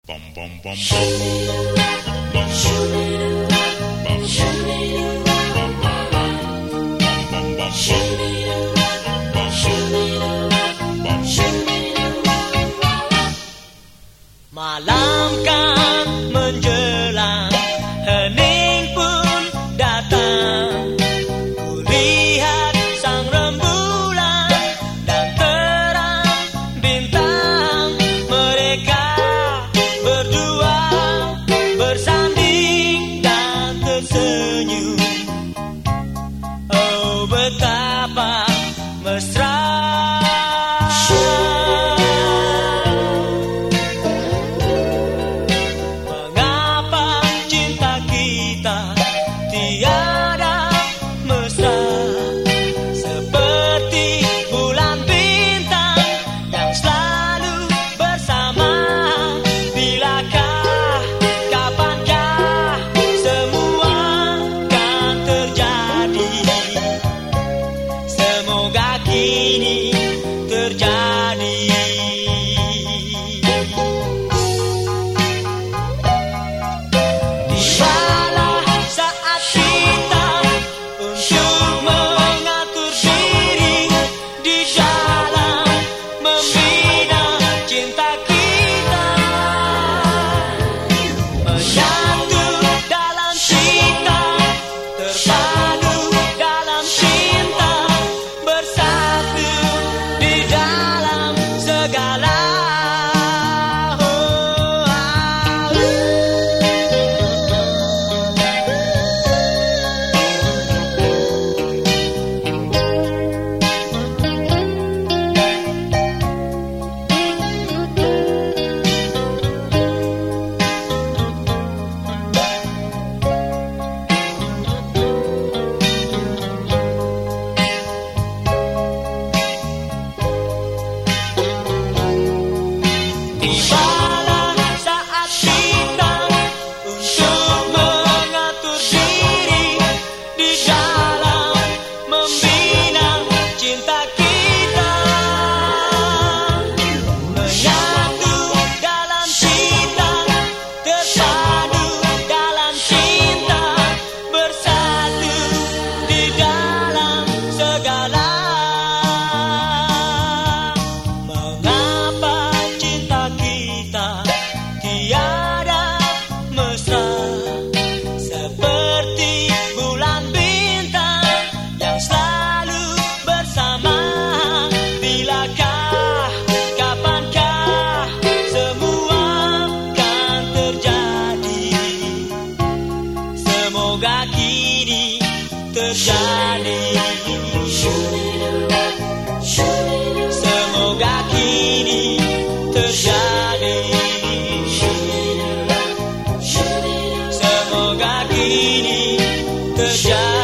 Bum bum bum bum. Bum bum bum Malam kan menjelang, hening pun datang. Kulihat sang rembulan dan terang bintang. Mereka berdua bersanding dan tersenyum. Oh, betapa mesra. Tiada mesra seperti bulan bintang yang selalu bersama. Bilakah, kapankah semua kan terjadi? Semoga kini terjadi. Tibalah saat kita untuk mengatur diri di dalam membina cinta kita. Menyatu dalam cinta, tersatu dalam cinta, bersatu di dalam segala. Tiada mesra seperti bulan bintang yang selalu bersama. Bilakah, kapankah semua kan terjadi? Semoga kini terjadi. Semoga kini terjadi. Semoga kini terjadi.